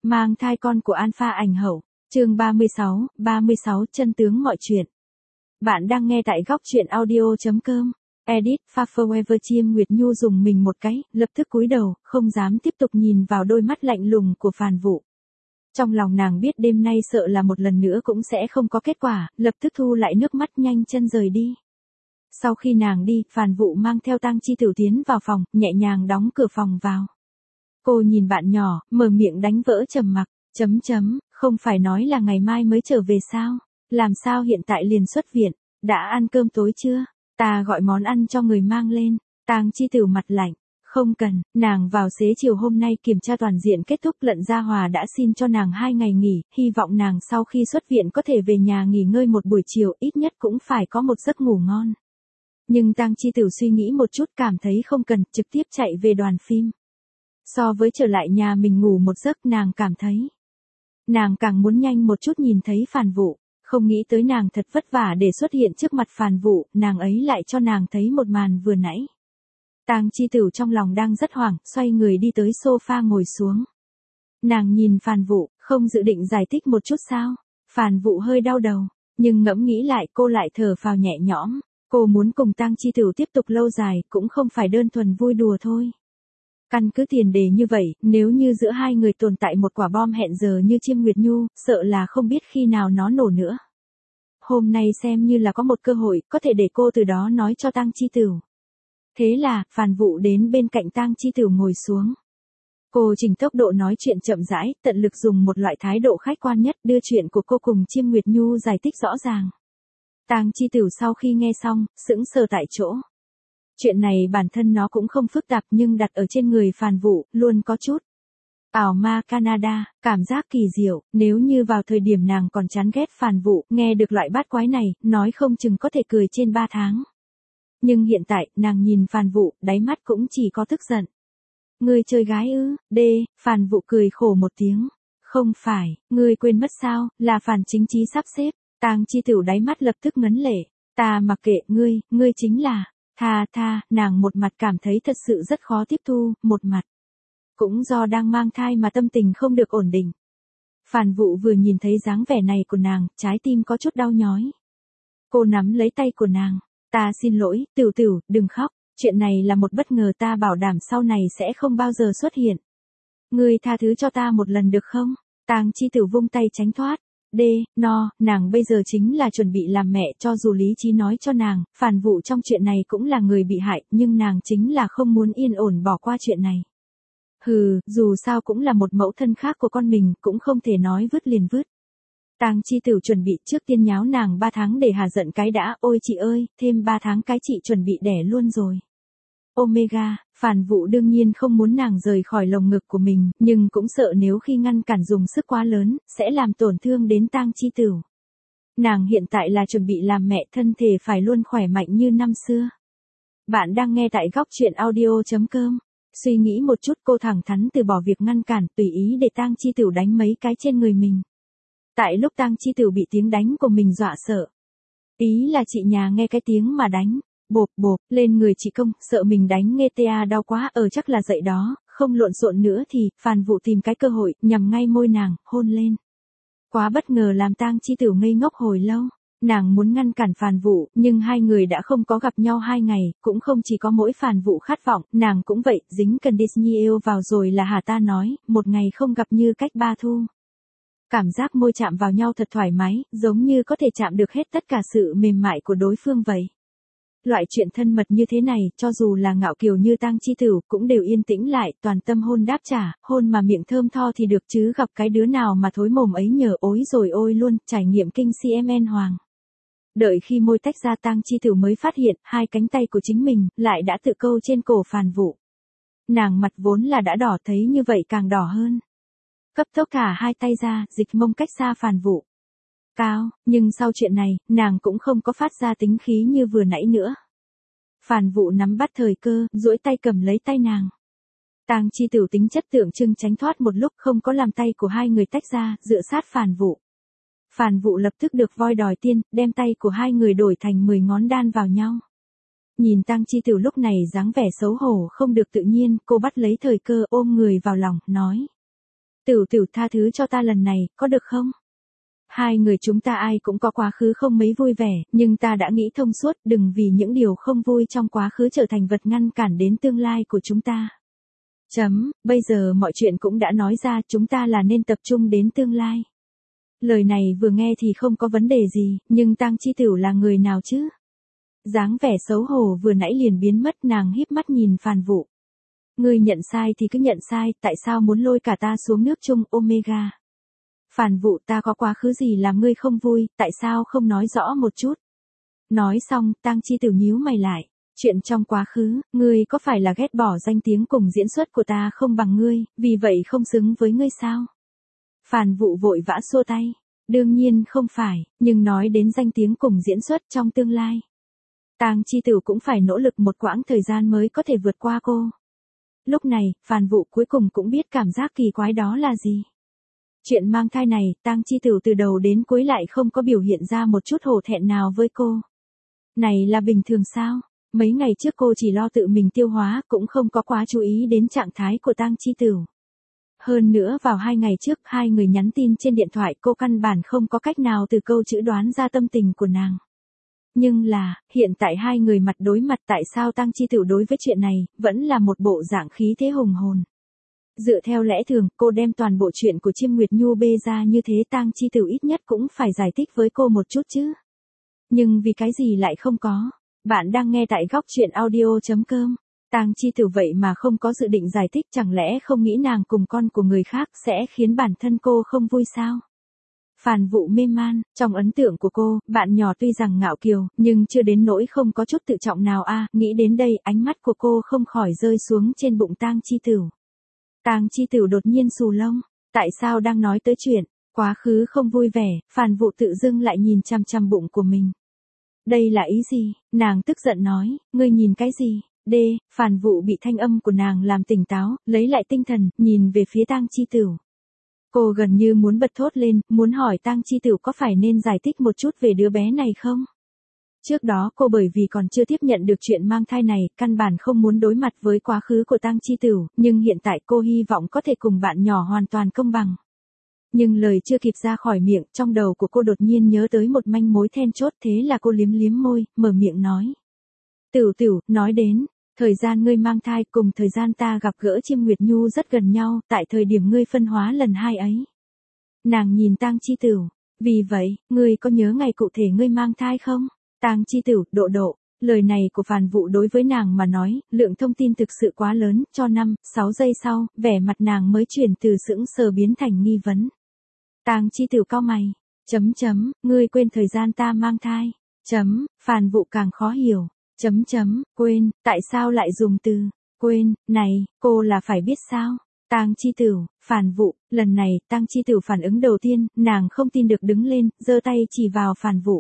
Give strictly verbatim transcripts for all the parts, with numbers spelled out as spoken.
Mang thai con của Alpha ảnh hậu. Chương ba mươi sáu, ba mươi sáu chân tướng mọi chuyện. Bạn đang nghe tại góc truyện audio chấm com. Edit, Pha Forever Chiêm Nguyệt Nhu dùng mình một cái, lập tức cúi đầu, không dám tiếp tục nhìn vào đôi mắt lạnh lùng của Phàn Vũ. Trong lòng nàng biết đêm nay sợ là một lần nữa cũng sẽ không có kết quả, lập tức thu lại nước mắt nhanh chân rời đi. Sau khi nàng đi, Phàn Vũ mang theo Tang Chi Tử tiến vào phòng, nhẹ nhàng đóng cửa phòng vào. Cô nhìn bạn nhỏ, mở miệng đánh vỡ trầm mặc, chấm chấm, không phải nói là ngày mai mới trở về sao? Làm sao hiện tại liền xuất viện? Đã ăn cơm tối chưa? Ta gọi món ăn cho người mang lên. Tang Chi Tử mặt lạnh, không cần, nàng vào xế chiều hôm nay kiểm tra toàn diện kết thúc, Lận Gia Hòa đã xin cho nàng hai ngày nghỉ, hy vọng nàng sau khi xuất viện có thể về nhà nghỉ ngơi một buổi chiều, ít nhất cũng phải có một giấc ngủ ngon. Nhưng Tang Chi Tử suy nghĩ một chút cảm thấy không cần, trực tiếp chạy về đoàn phim. So với trở lại nhà mình ngủ một giấc, nàng cảm thấy nàng càng muốn nhanh một chút nhìn thấy Phàn Vũ, không nghĩ tới nàng thật vất vả để xuất hiện trước mặt Phàn Vũ, nàng ấy lại cho nàng thấy một màn vừa nãy. Tang Chi Tử trong lòng đang rất hoảng, xoay người đi tới sofa ngồi xuống. Nàng nhìn Phàn Vũ, không dự định giải thích một chút sao? Phàn Vũ hơi đau đầu, nhưng ngẫm nghĩ lại cô lại thở phào nhẹ nhõm, cô muốn cùng Tang Chi Tử tiếp tục lâu dài, cũng không phải đơn thuần vui đùa thôi. Căn cứ tiền đề như vậy, nếu như giữa hai người tồn tại một quả bom hẹn giờ như Chiêm Nguyệt Nhu, sợ là không biết khi nào nó nổ nữa. Hôm nay xem như là có một cơ hội, có thể để cô từ đó nói cho Tang Chi Tử. Thế là, Phàn Vũ đến bên cạnh Tang Chi Tử ngồi xuống. Cô chỉnh tốc độ nói chuyện chậm rãi, tận lực dùng một loại thái độ khách quan nhất, đưa chuyện của cô cùng Chiêm Nguyệt Nhu giải thích rõ ràng. Tang Chi Tử sau khi nghe xong, sững sờ tại chỗ. Chuyện này bản thân nó cũng không phức tạp, nhưng đặt ở trên người Phàn Vũ, luôn có chút ảo ma Canada, cảm giác kỳ diệu. Nếu như vào thời điểm nàng còn chán ghét Phàn Vũ, nghe được loại bát quái này, nói không chừng có thể cười trên ba tháng. Nhưng hiện tại, nàng nhìn Phàn Vũ, đáy mắt cũng chỉ có tức giận. Ngươi chơi gái ư? Đê, Phàn Vũ cười khổ một tiếng. Không phải, ngươi quên mất sao, là Phàn Chính Chí sắp xếp. Tang Chi Tử đáy mắt lập tức ngấn lệ. Ta mặc kệ ngươi, ngươi chính là... Tha tha, nàng một mặt cảm thấy thật sự rất khó tiếp thu, một mặt cũng do đang mang thai mà tâm tình không được ổn định. Phàn Vũ vừa nhìn thấy dáng vẻ này của nàng, trái tim có chút đau nhói. Cô nắm lấy tay của nàng. Ta xin lỗi, Tửu Tửu, đừng khóc, chuyện này là một bất ngờ, ta bảo đảm sau này sẽ không bao giờ xuất hiện. Ngươi tha thứ cho ta một lần được không? Tang Chi Tử vung tay tránh thoát. Đê, no, nàng bây giờ chính là chuẩn bị làm mẹ, cho dù lý trí nói cho nàng, Phàn Vũ trong chuyện này cũng là người bị hại, nhưng nàng chính là không muốn yên ổn bỏ qua chuyện này. Hừ, dù sao cũng là một mẫu thân khác của con mình, cũng không thể nói vứt liền vứt. Tang Chi Tử chuẩn bị trước tiên nháo nàng ba tháng để hà giận cái đã, ôi chị ơi, thêm ba tháng cái chị chuẩn bị đẻ luôn rồi. Omega, Phàn Vũ đương nhiên không muốn nàng rời khỏi lồng ngực của mình, nhưng cũng sợ nếu khi ngăn cản dùng sức quá lớn, sẽ làm tổn thương đến Tang Chi Tử. Nàng hiện tại là chuẩn bị làm mẹ, thân thể phải luôn khỏe mạnh như năm xưa. Bạn đang nghe tại góc truyện audio chấm com. Suy nghĩ một chút, cô thẳng thắn từ bỏ việc ngăn cản, tùy ý để Tang Chi Tử đánh mấy cái trên người mình. Tại lúc Tang Chi Tử bị tiếng đánh của mình dọa sợ. Ý là chị nhà nghe cái tiếng mà đánh. Bộp bộp, lên người chị Công, sợ mình đánh nghe ta đau quá, ở chắc là dậy đó, không lộn xộn nữa thì, Phàn Vũ tìm cái cơ hội, nhằm ngay môi nàng, hôn lên. Quá bất ngờ làm Tang Chi Tử ngây ngốc hồi lâu, nàng muốn ngăn cản Phàn Vũ, nhưng hai người đã không có gặp nhau hai ngày, cũng không chỉ có mỗi Phàn Vũ khát vọng, nàng cũng vậy, dính cần Disney yêu vào rồi là hả, ta nói, một ngày không gặp như cách ba thu. Cảm giác môi chạm vào nhau thật thoải mái, giống như có thể chạm được hết tất cả sự mềm mại của đối phương vậy. Loại chuyện thân mật như thế này, cho dù là ngạo kiều như Tang Chi Tử, cũng đều yên tĩnh lại, toàn tâm hôn đáp trả, hôn mà miệng thơm tho thì được chứ gặp cái đứa nào mà thối mồm ấy nhờ ối rồi ôi luôn, trải nghiệm kinh xê em en hoàng. Đợi khi môi tách ra, Tang Chi Tử mới phát hiện, hai cánh tay của chính mình, lại đã tự câu trên cổ Phàn Vũ. Nàng mặt vốn là đã đỏ, thấy như vậy càng đỏ hơn. Cấp tốc thả hai tay ra, dịch mông cách xa Phàn Vũ. Cao, nhưng sau chuyện này, nàng cũng không có phát ra tính khí như vừa nãy nữa. Phàn Vũ nắm bắt thời cơ, duỗi tay cầm lấy tay nàng. Tang Chi Tử tính chất tượng trưng tránh thoát một lúc, không có làm tay của hai người tách ra, dựa sát Phàn Vũ. Phàn Vũ lập tức được voi đòi tiên, đem tay của hai người đổi thành mười ngón đan vào nhau. Nhìn Tang Chi Tử lúc này dáng vẻ xấu hổ không được tự nhiên, cô bắt lấy thời cơ ôm người vào lòng, nói. Tửu tửu tha thứ cho ta lần này, có được không? Hai người chúng ta ai cũng có quá khứ không mấy vui vẻ, nhưng ta đã nghĩ thông suốt, đừng vì những điều không vui trong quá khứ trở thành vật ngăn cản đến tương lai của chúng ta. Chấm, bây giờ mọi chuyện cũng đã nói ra, chúng ta là nên tập trung đến tương lai. Lời này vừa nghe thì không có vấn đề gì, nhưng Tang Chi Tửu là người nào chứ? Dáng vẻ xấu hổ vừa nãy liền biến mất, nàng híp mắt nhìn Phàn Vũ. Ngươi nhận sai thì cứ nhận sai, tại sao muốn lôi cả ta xuống nước chung Omega? Phàn Vũ, ta có quá khứ gì làm ngươi không vui, tại sao không nói rõ một chút? Nói xong, Tang Chi Tửu nhíu mày lại. Chuyện trong quá khứ, ngươi có phải là ghét bỏ danh tiếng cùng diễn xuất của ta không bằng ngươi, vì vậy không xứng với ngươi sao? Phàn Vũ vội vã xua tay. Đương nhiên không phải, nhưng nói đến danh tiếng cùng diễn xuất trong tương lai. Tang Chi Tửu cũng phải nỗ lực một quãng thời gian mới có thể vượt qua cô. Lúc này, Phàn Vũ cuối cùng cũng biết cảm giác kỳ quái đó là gì. Chuyện mang thai này, Tang Chi Tửu từ đầu đến cuối lại không có biểu hiện ra một chút hổ thẹn nào với cô. Này là bình thường sao? Mấy ngày trước cô chỉ lo tự mình tiêu hóa, cũng không có quá chú ý đến trạng thái của Tang Chi Tửu. Hơn nữa vào hai ngày trước, hai người nhắn tin trên điện thoại, cô căn bản không có cách nào từ câu chữ đoán ra tâm tình của nàng. Nhưng là, hiện tại hai người mặt đối mặt, tại sao Tang Chi Tửu đối với chuyện này, vẫn là một bộ dạng khí thế hùng hồn. Dựa theo lẽ thường, cô đem toàn bộ chuyện của Chiêm Nguyệt Nhu bê ra như thế, Tang Chi Tửu ít nhất cũng phải giải thích với cô một chút chứ. Nhưng vì cái gì lại không có? Bạn đang nghe tại góc truyện audio chấm com. Tang Chi Tửu vậy mà không có dự định giải thích, chẳng lẽ không nghĩ nàng cùng con của người khác sẽ khiến bản thân cô không vui sao? Phàn Vũ mê man, trong ấn tượng của cô, bạn nhỏ tuy rằng ngạo kiều, nhưng chưa đến nỗi không có chút tự trọng nào a. À, nghĩ đến đây, ánh mắt của cô không khỏi rơi xuống trên bụng Tang Chi Tửu. Tang Chi Tửu đột nhiên xù lông, tại sao đang nói tới chuyện quá khứ không vui vẻ? Phàn Vũ tự dưng lại nhìn chằm chằm bụng của mình. Đây là ý gì? Nàng tức giận nói, ngươi nhìn cái gì? D, Phàn Vũ bị thanh âm của nàng làm tỉnh táo, lấy lại tinh thần, nhìn về phía Tang Chi Tửu. Cô gần như muốn bật thốt lên, muốn hỏi Tang Chi Tửu có phải nên giải thích một chút về đứa bé này không? Trước đó cô bởi vì còn chưa tiếp nhận được chuyện mang thai này, căn bản không muốn đối mặt với quá khứ của Tang Chi Tửu, nhưng hiện tại cô hy vọng có thể cùng bạn nhỏ hoàn toàn công bằng. Nhưng lời chưa kịp ra khỏi miệng, trong đầu của cô đột nhiên nhớ tới một manh mối then chốt, thế là cô liếm liếm môi, mở miệng nói. Tửu Tửu, nói đến, thời gian ngươi mang thai cùng thời gian ta gặp gỡ Chiêm Nguyệt Nhu rất gần nhau, tại thời điểm ngươi phân hóa lần hai ấy. Nàng nhìn Tang Chi Tửu, vì vậy, ngươi có nhớ ngày cụ thể ngươi mang thai không? Tang Chi Tửu, độ độ, lời này của Phàn Vũ đối với nàng mà nói, lượng thông tin thực sự quá lớn, cho năm, sáu giây sau, vẻ mặt nàng mới chuyển từ sững sờ biến thành nghi vấn. Tang Chi Tửu cau mày, chấm chấm, ngươi quên thời gian ta mang thai, chấm, Phàn Vũ càng khó hiểu, chấm chấm, quên, tại sao lại dùng từ, quên, này, cô là phải biết sao? Tang Chi Tửu, Phàn Vũ, lần này, Tang Chi Tửu phản ứng đầu tiên, nàng không tin được đứng lên, giơ tay chỉ vào Phàn Vũ.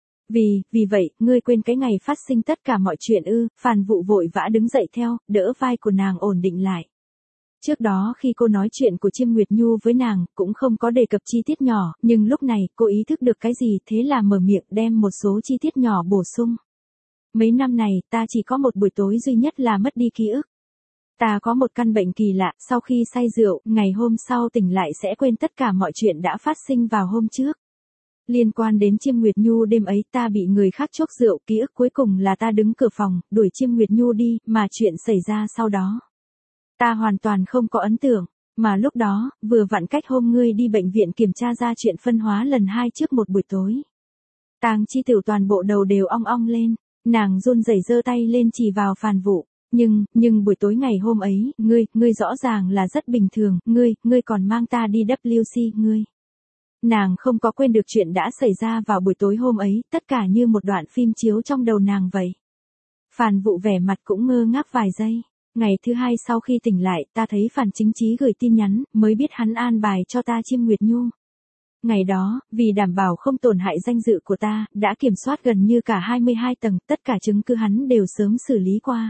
Vì, vì vậy, ngươi quên cái ngày phát sinh tất cả mọi chuyện ư? Phàn Vũ vội vã đứng dậy theo, đỡ vai của nàng ổn định lại. Trước đó khi cô nói chuyện của Chiêm Nguyệt Nhu với nàng, cũng không có đề cập chi tiết nhỏ, nhưng lúc này, cô ý thức được cái gì, thế là mở miệng đem một số chi tiết nhỏ bổ sung. Mấy năm này, ta chỉ có một buổi tối duy nhất là mất đi ký ức. Ta có một căn bệnh kỳ lạ, sau khi say rượu, ngày hôm sau tỉnh lại sẽ quên tất cả mọi chuyện đã phát sinh vào hôm trước. Liên quan đến Chiêm Nguyệt Nhu đêm ấy ta bị người khác chuốc rượu, ký ức cuối cùng là ta đứng cửa phòng, đuổi Chiêm Nguyệt Nhu đi, mà chuyện xảy ra sau đó. Ta hoàn toàn không có ấn tượng, mà lúc đó, vừa vặn cách hôm ngươi đi bệnh viện kiểm tra ra chuyện phân hóa lần hai trước một buổi tối. Tang Chi Tửu toàn bộ đầu đều ong ong lên, nàng run rẩy giơ tay lên chỉ vào Phàn Vũ, nhưng, nhưng buổi tối ngày hôm ấy, ngươi, ngươi rõ ràng là rất bình thường, ngươi, ngươi còn mang ta đi W C, ngươi. Nàng không có quên được chuyện đã xảy ra vào buổi tối hôm ấy, tất cả như một đoạn phim chiếu trong đầu nàng vậy. Phàn Vũ vẻ mặt cũng ngơ ngác vài giây. Ngày thứ hai sau khi tỉnh lại, ta thấy Phàn Chính Chí gửi tin nhắn, mới biết hắn an bài cho ta Chiêm Nguyệt Nhu. Ngày đó, vì đảm bảo không tổn hại danh dự của ta, đã kiểm soát gần như cả hai mươi hai tầng, tất cả chứng cứ hắn đều sớm xử lý qua.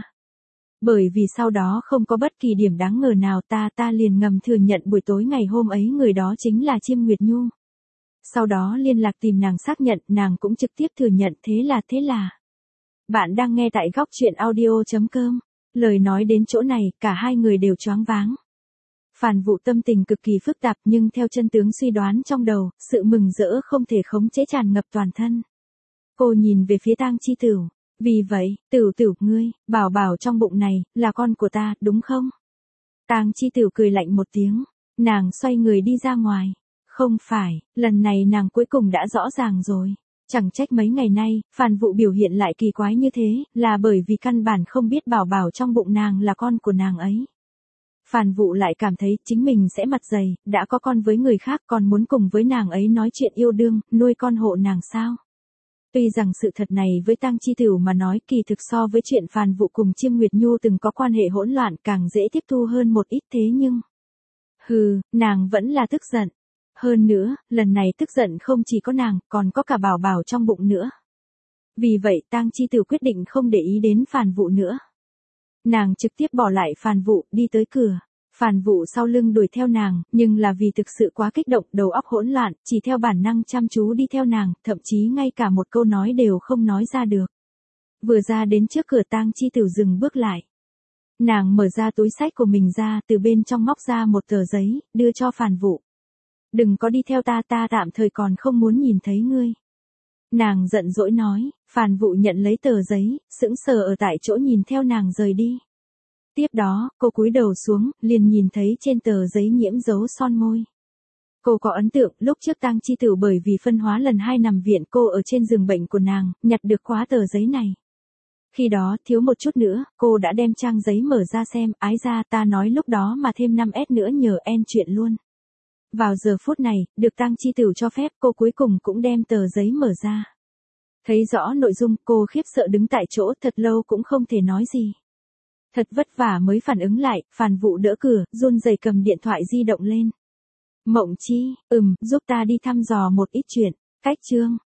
Bởi vì sau đó không có bất kỳ điểm đáng ngờ nào, ta ta liền ngầm thừa nhận buổi tối ngày hôm ấy người đó chính là Chiêm Nguyệt Nhu. Sau đó liên lạc tìm nàng xác nhận, nàng cũng trực tiếp thừa nhận, thế là thế là. Bạn đang nghe tại góc truyện audio chấm com. Lời nói đến chỗ này, cả hai người đều choáng váng. Phàn Vũ tâm tình cực kỳ phức tạp nhưng theo chân tướng suy đoán trong đầu, sự mừng rỡ không thể khống chế tràn ngập toàn thân. Cô nhìn về phía Tang Chi Tửu. Vì vậy, Tửu Tửu, ngươi, bảo bảo trong bụng này, là con của ta, đúng không? Tang Chi Tửu cười lạnh một tiếng. Nàng xoay người đi ra ngoài. Không phải, lần này nàng cuối cùng đã rõ ràng rồi. Chẳng trách mấy ngày nay, Phàn Vũ biểu hiện lại kỳ quái như thế, là bởi vì căn bản không biết bảo bảo trong bụng nàng là con của nàng ấy. Phàn Vũ lại cảm thấy chính mình sẽ mặt dày, đã có con với người khác còn muốn cùng với nàng ấy nói chuyện yêu đương, nuôi con hộ nàng sao. Tuy rằng sự thật này với Tang Chi Tửu mà nói kỳ thực so với chuyện Phàn Vũ cùng Chiêm Nguyệt Nhu từng có quan hệ hỗn loạn càng dễ tiếp thu hơn một ít thế nhưng... Hừ, nàng vẫn là tức giận. Hơn nữa, lần này tức giận không chỉ có nàng, còn có cả bảo bảo trong bụng nữa. Vì vậy Tang Chi Tửu quyết định không để ý đến Phàn Vũ nữa. Nàng trực tiếp bỏ lại Phàn Vũ, đi tới cửa. Phàn Vũ sau lưng đuổi theo nàng, nhưng là vì thực sự quá kích động, đầu óc hỗn loạn, chỉ theo bản năng chăm chú đi theo nàng, thậm chí ngay cả một câu nói đều không nói ra được. Vừa ra đến trước cửa Tang Chi Tửu dừng bước lại. Nàng mở ra túi xách của mình ra, từ bên trong móc ra một tờ giấy, đưa cho Phàn Vũ. Đừng có đi theo ta, ta tạm thời còn không muốn nhìn thấy ngươi. Nàng giận dỗi nói. Phàn Vũ nhận lấy tờ giấy, sững sờ ở tại chỗ nhìn theo nàng rời đi. Tiếp đó, cô cúi đầu xuống, liền nhìn thấy trên tờ giấy nhiễm dấu son môi. Cô có ấn tượng, lúc trước Tang Chi Tửu bởi vì phân hóa lần hai nằm viện, cô ở trên giường bệnh của nàng, nhặt được khóa tờ giấy này. Khi đó, thiếu một chút nữa, cô đã đem trang giấy mở ra xem, ái ra ta nói lúc đó mà thêm năm S nữa nhờ en chuyện luôn. Vào giờ phút này, được Tang Chi Tửu cho phép, cô cuối cùng cũng đem tờ giấy mở ra. Thấy rõ nội dung, cô khiếp sợ đứng tại chỗ thật lâu cũng không thể nói gì. Thật vất vả mới phản ứng lại, Phàn Vũ đỡ cửa, run rẩy cầm điện thoại di động lên. Mộng Chi, ừm, giúp ta đi thăm dò một ít chuyện. Cách chương.